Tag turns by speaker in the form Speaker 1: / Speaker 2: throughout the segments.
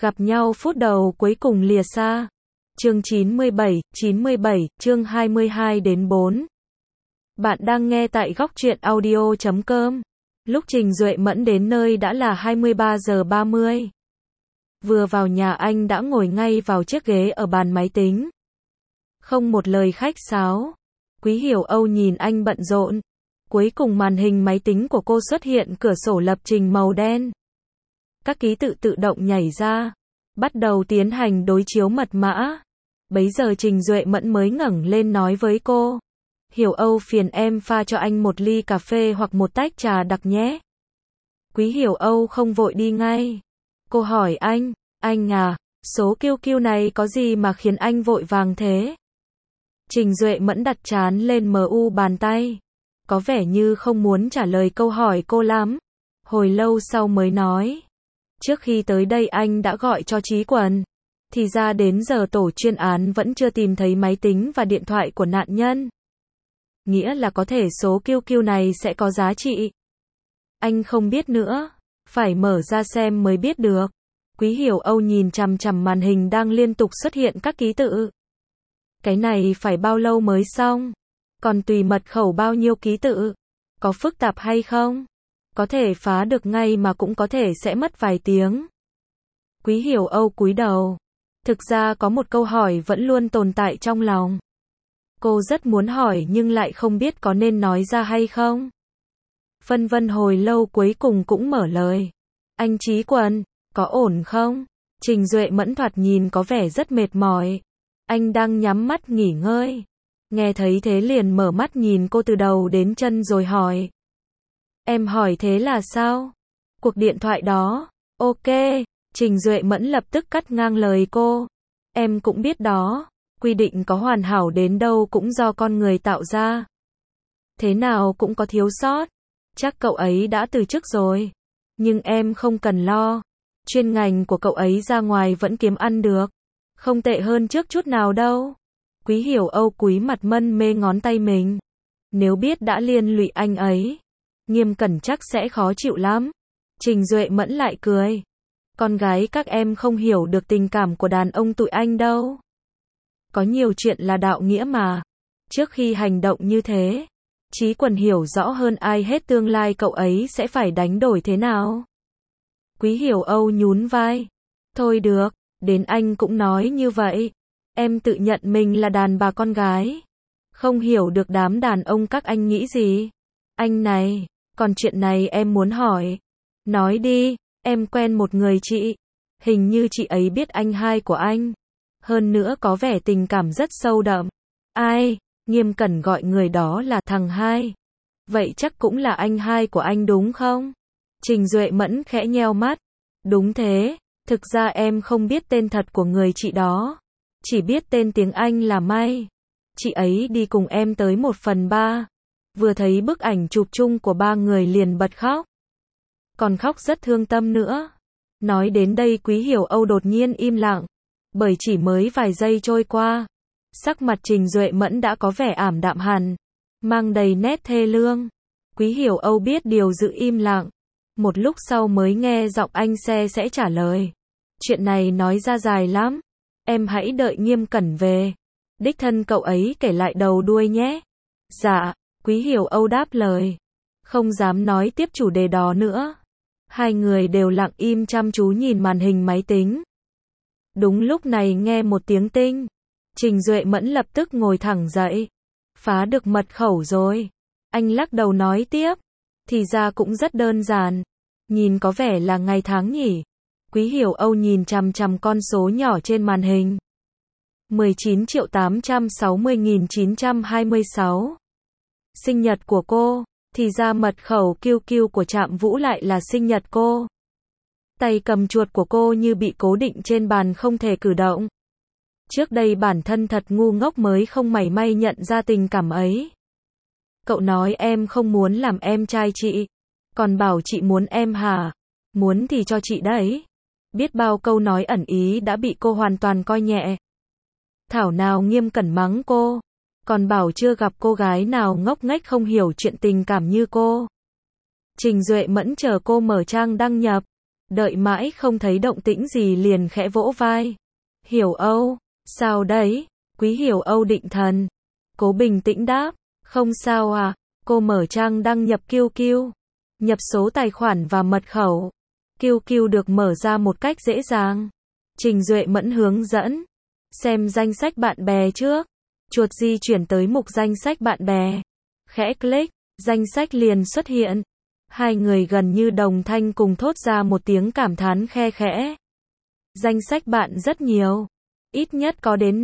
Speaker 1: Gặp nhau phút đầu cuối cùng lìa xa. Chương 97, chương 22-4. Bạn đang nghe tại góc truyện audio.com. Lúc Trình Duệ Mẫn đến nơi đã là 23 giờ 30. Vừa vào nhà anh đã ngồi ngay vào chiếc ghế ở bàn máy tính. Không một lời khách sáo. Quý Hiểu Âu nhìn anh bận rộn. Cuối cùng màn hình máy tính của cô xuất hiện cửa sổ lập trình màu đen. Các ký tự tự động nhảy ra. Bắt đầu tiến hành đối chiếu mật mã. Bấy giờ Trình Duệ Mẫn mới ngẩng lên nói với cô. Hiểu Âu phiền em pha cho anh một ly cà phê hoặc một tách trà đặc nhé. Quý Hiểu Âu không vội đi ngay. Cô hỏi anh à, số QQ này có gì mà khiến anh vội vàng thế? Trình Duệ Mẫn đặt trán lên MU bàn tay. Có vẻ như không muốn trả lời câu hỏi cô lắm. Hồi lâu sau mới nói. Trước khi tới đây anh đã gọi cho Trí Quần. Thì ra đến giờ tổ chuyên án vẫn chưa tìm thấy máy tính và điện thoại của nạn nhân. Nghĩa là có thể số QQ này sẽ có giá trị. Anh không biết nữa. Phải mở ra xem mới biết được. Quý Hiểu Âu nhìn chằm chằm màn hình đang liên tục xuất hiện các ký tự. Cái này phải bao lâu mới xong? Còn tùy mật khẩu bao nhiêu ký tự? Có phức tạp hay không? Có thể phá được ngay mà cũng có thể sẽ mất vài tiếng. Quý Hiểu Âu cúi đầu. Thực ra có một câu hỏi vẫn luôn tồn tại trong lòng. Cô rất muốn hỏi nhưng lại không biết có nên nói ra hay không. Phân vân hồi lâu cuối cùng cũng mở lời. Anh Trí Quần, có ổn không? Trình Duệ Mẫn thoạt nhìn có vẻ rất mệt mỏi. Anh đang nhắm mắt nghỉ ngơi. Nghe thấy thế liền mở mắt nhìn cô từ đầu đến chân rồi hỏi. Em hỏi thế là sao? Cuộc điện thoại đó. Ok. Trình Duệ Mẫn lập tức cắt ngang lời cô. Em cũng biết đó. Quy định có hoàn hảo đến đâu cũng do con người tạo ra. Thế nào cũng có thiếu sót. Chắc cậu ấy đã từ chức rồi. Nhưng em không cần lo. Chuyên ngành của cậu ấy ra ngoài vẫn kiếm ăn được. Không tệ hơn trước chút nào đâu. Quý Hiểu Âu cúi mặt mân mê ngón tay mình. Nếu biết đã liên lụy anh ấy, Nghiêm Cẩn chắc sẽ khó chịu lắm. Trình Duệ Mẫn lại cười. Con gái các em không hiểu được tình cảm của đàn ông tụi anh đâu. Có nhiều chuyện là đạo nghĩa mà. Trước khi hành động như thế, Trí Quần hiểu rõ hơn ai hết tương lai cậu ấy sẽ phải đánh đổi thế nào. Quý Hiểu Âu nhún vai. Thôi được, đến anh cũng nói như vậy. Em tự nhận mình là đàn bà con gái. Không hiểu được đám đàn ông các anh nghĩ gì. Anh này, còn chuyện này em muốn hỏi. Nói đi, em quen một người chị. Hình như chị ấy biết anh hai của anh. Hơn nữa có vẻ tình cảm rất sâu đậm. Ai? Nghiêm Cẩn gọi người đó là thằng hai. Vậy chắc cũng là anh hai của anh đúng không? Trình Duệ Mẫn khẽ nheo mắt. Đúng thế, thực ra em không biết tên thật của người chị đó. Chỉ biết tên tiếng Anh là May. Chị ấy đi cùng em tới 1/3. Vừa thấy bức ảnh chụp chung của ba người liền bật khóc. Còn khóc rất thương tâm nữa. Nói đến đây Quý Hiểu Âu đột nhiên im lặng. Bởi chỉ mới vài giây trôi qua, sắc mặt Trình Duệ Mẫn đã có vẻ ảm đạm hẳn, mang đầy nét thê lương. Quý Hiểu Âu biết điều giữ im lặng. Một lúc sau mới nghe giọng anh sẽ trả lời. Chuyện này nói ra dài lắm. Em hãy đợi Nghiêm Cẩn về. Đích thân cậu ấy kể lại đầu đuôi nhé. Dạ, Quý Hiểu Âu đáp lời. Không dám nói tiếp chủ đề đó nữa. Hai người đều lặng im chăm chú nhìn màn hình máy tính. Đúng lúc này nghe một tiếng tinh. Trình Duệ Mẫn lập tức ngồi thẳng dậy. Phá được mật khẩu rồi. Anh lắc đầu nói tiếp. Thì ra cũng rất đơn giản. Nhìn có vẻ là ngày tháng nhỉ. Quý Hiểu Âu nhìn chằm chằm con số nhỏ trên màn hình. 19.860.926. Sinh nhật của cô. Thì ra mật khẩu QQ của Trạm Vũ lại là sinh nhật cô. Tay cầm chuột của cô như bị cố định trên bàn không thể cử động. Trước đây bản thân thật ngu ngốc mới không mảy may nhận ra tình cảm ấy. Cậu nói em không muốn làm em trai chị. Còn bảo chị muốn em hả? Muốn thì cho chị đấy. Biết bao câu nói ẩn ý đã bị cô hoàn toàn coi nhẹ. Thảo nào Nghiêm Cẩn mắng cô. Còn bảo chưa gặp cô gái nào ngốc nghếch không hiểu chuyện tình cảm như cô. Trình Duệ Mẫn chờ cô mở trang đăng nhập. Đợi mãi không thấy động tĩnh gì liền khẽ vỗ vai. Hiểu Âu, sao đấy? Quý Hiểu Âu định thần. Cố bình tĩnh đáp, không sao à. Cô mở trang đăng nhập QQ, nhập số tài khoản và mật khẩu. QQ được mở ra một cách dễ dàng. Trình Duệ Mẫn hướng dẫn. Xem danh sách bạn bè trước. Chuột di chuyển tới mục danh sách bạn bè. Khẽ click, danh sách liền xuất hiện. Hai người gần như đồng thanh cùng thốt ra một tiếng cảm thán khe khẽ. Danh sách bạn rất nhiều. Ít nhất có đến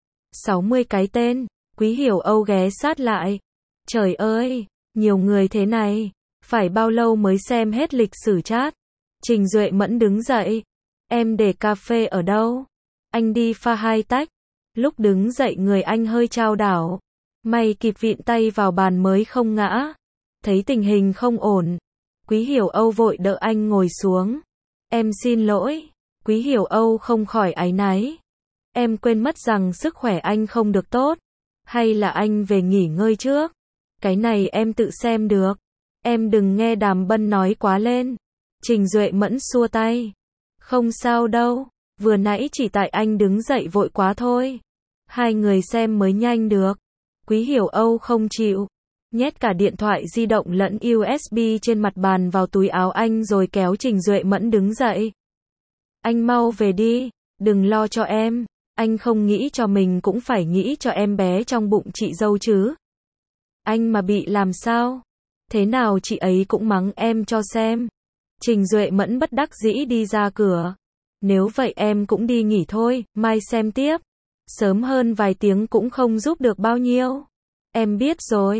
Speaker 1: 60 cái tên. Quý Hiểu Âu ghé sát lại. Trời ơi, nhiều người thế này. Phải bao lâu mới xem hết lịch sử chat? Trình Duệ Mẫn đứng dậy. Em để cà phê ở đâu? Anh đi pha 2 tách. Lúc đứng dậy người anh hơi chao đảo. May kịp vịn tay vào bàn mới không ngã. Thấy tình hình không ổn. Quý Hiểu Âu vội đỡ anh ngồi xuống. Em xin lỗi. Quý Hiểu Âu không khỏi áy náy. Em quên mất rằng sức khỏe anh không được tốt. Hay là anh về nghỉ ngơi trước? Cái này em tự xem được. Em đừng nghe Đàm Bân nói quá lên. Trình Duệ Mẫn xua tay. Không sao đâu. Vừa nãy chỉ tại anh đứng dậy vội quá thôi. Hai người xem mới nhanh được. Quý Hiểu Âu không chịu. Nhét cả điện thoại di động lẫn USB trên mặt bàn vào túi áo anh rồi kéo Trình Duệ Mẫn đứng dậy. Anh mau về đi. Đừng lo cho em. Anh không nghĩ cho mình cũng phải nghĩ cho em bé trong bụng chị dâu chứ. Anh mà bị làm sao? Thế nào chị ấy cũng mắng em cho xem. Trình Duệ Mẫn bất đắc dĩ đi ra cửa. Nếu vậy em cũng đi nghỉ thôi, mai xem tiếp. Sớm hơn vài tiếng cũng không giúp được bao nhiêu. Em biết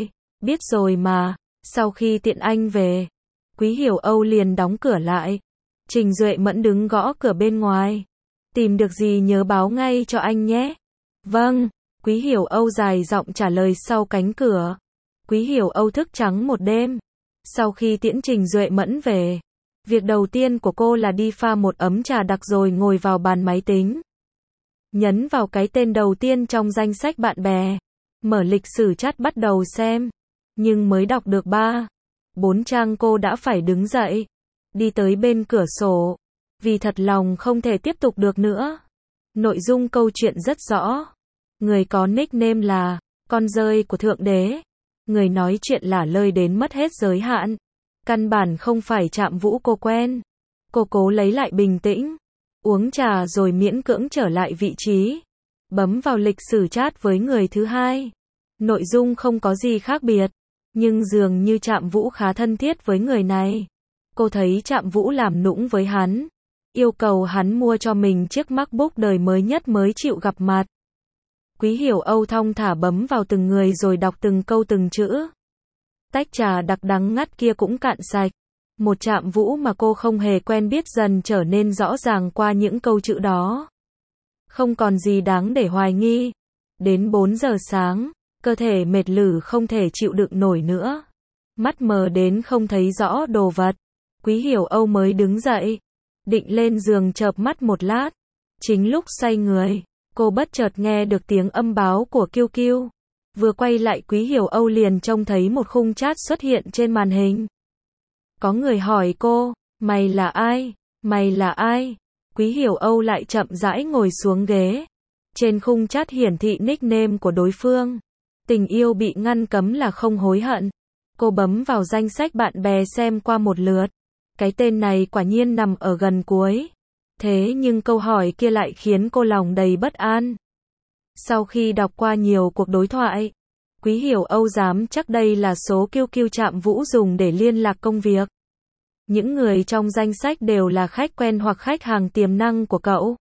Speaker 1: rồi mà. Sau khi tiện anh về, Quý Hiểu Âu liền đóng cửa lại. Trình Duệ Mẫn đứng gõ cửa bên ngoài. Tìm được gì nhớ báo ngay cho anh nhé. Vâng, Quý Hiểu Âu dài giọng trả lời sau cánh cửa. Quý Hiểu Âu thức trắng một đêm. Sau khi tiễn Trình Duệ Mẫn về, việc đầu tiên của cô là đi pha một ấm trà đặc rồi ngồi vào bàn máy tính. Nhấn vào cái tên đầu tiên trong danh sách bạn bè. Mở lịch sử chat bắt đầu xem. Nhưng mới đọc được 3-4 trang cô đã phải đứng dậy. Đi tới bên cửa sổ. Vì thật lòng không thể tiếp tục được nữa. Nội dung câu chuyện rất rõ. Người có nickname là con rơi của Thượng Đế. Người nói chuyện lả lơi đến mất hết giới hạn. Căn bản không phải Trạm Vũ cô quen. Cô cố lấy lại bình tĩnh. Uống trà rồi miễn cưỡng trở lại vị trí. Bấm vào lịch sử chat với người thứ hai. Nội dung không có gì khác biệt. Nhưng dường như Trạm Vũ khá thân thiết với người này. Cô thấy Trạm Vũ làm nũng với hắn. Yêu cầu hắn mua cho mình chiếc MacBook đời mới nhất mới chịu gặp mặt. Quý Hiểu Âu thong thả bấm vào từng người rồi đọc từng câu từng chữ. Tách trà đặc đắng ngắt kia cũng cạn sạch. Một Trạm Vũ mà cô không hề quen biết dần trở nên rõ ràng qua những câu chữ đó. Không còn gì đáng để hoài nghi. Đến 4 giờ sáng, cơ thể mệt lử không thể chịu đựng nổi nữa. Mắt mờ đến không thấy rõ đồ vật. Quý Hiểu Âu mới đứng dậy. Định lên giường chợp mắt một lát. Chính lúc xoay người, cô bất chợt nghe được tiếng âm báo của QQ. Vừa quay lại Quý Hiểu Âu liền trông thấy một khung chat xuất hiện trên màn hình. Có người hỏi cô, mày là ai? Mày là ai? Quý Hiểu Âu lại chậm rãi ngồi xuống ghế. Trên khung chat hiển thị nickname của đối phương. Tình yêu bị ngăn cấm là không hối hận. Cô bấm vào danh sách bạn bè xem qua một lượt. Cái tên này quả nhiên nằm ở gần cuối. Thế nhưng câu hỏi kia lại khiến cô lòng đầy bất an. Sau khi đọc qua nhiều cuộc đối thoại, Quý Hiểu Âu dám chắc đây là số QQ Trạm Vũ dùng để liên lạc công việc. Những người trong danh sách đều là khách quen hoặc khách hàng tiềm năng của cậu.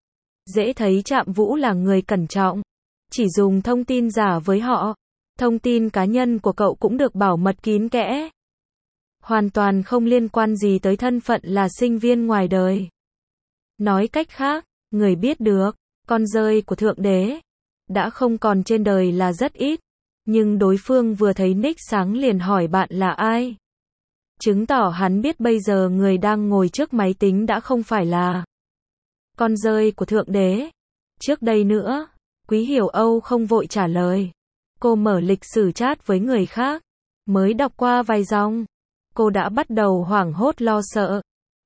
Speaker 1: Dễ thấy Trạm Vũ là người cẩn trọng. Chỉ dùng thông tin giả với họ. Thông tin cá nhân của cậu cũng được bảo mật kín kẽ. Hoàn toàn không liên quan gì tới thân phận là sinh viên ngoài đời. Nói cách khác, người biết được, con rơi của Thượng Đế, đã không còn trên đời là rất ít. Nhưng đối phương vừa thấy nick sáng liền hỏi bạn là ai. Chứng tỏ hắn biết bây giờ người đang ngồi trước máy tính đã không phải là con rơi của Thượng Đế. Trước đây nữa, Quý Hiểu Âu không vội trả lời. Cô mở lịch sử chat với người khác. Mới đọc qua vài dòng, cô đã bắt đầu hoảng hốt lo sợ.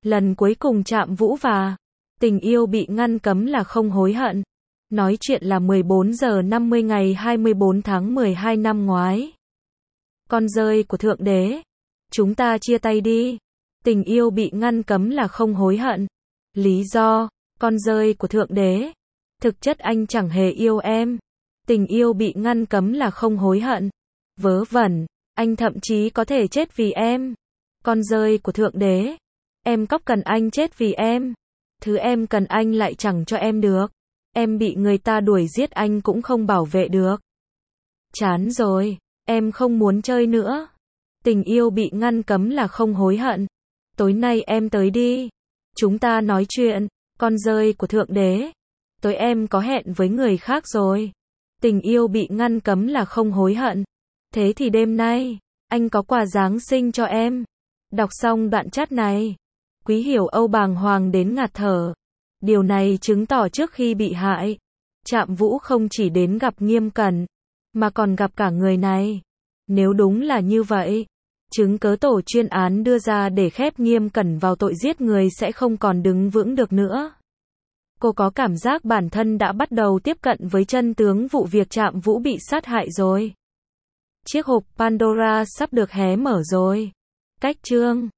Speaker 1: Lần cuối cùng Trạm Vũ và tình yêu bị ngăn cấm là không hối hận. Nói chuyện là 14 giờ 50 ngày 24 tháng 12 năm ngoái. Con rơi của Thượng Đế. Chúng ta chia tay đi. Tình yêu bị ngăn cấm là không hối hận. Lý do, con rơi của Thượng Đế. Thực chất anh chẳng hề yêu em. Tình yêu bị ngăn cấm là không hối hận. Vớ vẩn, anh thậm chí có thể chết vì em. Con rơi của Thượng Đế. Em cóc cần anh chết vì em. Thứ em cần anh lại chẳng cho em được. Em bị người ta đuổi giết anh cũng không bảo vệ được. Chán rồi, em không muốn chơi nữa. Tình yêu bị ngăn cấm là không hối hận. Tối nay em tới đi. Chúng ta nói chuyện, con rơi của Thượng Đế. Tối em có hẹn với người khác rồi. Tình yêu bị ngăn cấm là không hối hận. Thế thì đêm nay, anh có quà Giáng sinh cho em. Đọc xong đoạn chat này, Quý Hiểu Âu bàng hoàng đến ngạt thở. Điều này chứng tỏ trước khi bị hại, Trạm Vũ không chỉ đến gặp Nghiêm Cẩn, mà còn gặp cả người này. Nếu đúng là như vậy, chứng cớ tổ chuyên án đưa ra để khép Nghiêm Cẩn vào tội giết người sẽ không còn đứng vững được nữa. Cô có cảm giác bản thân đã bắt đầu tiếp cận với chân tướng vụ việc Trạm Vũ bị sát hại rồi. Chiếc hộp Pandora sắp được hé mở rồi. Cách chương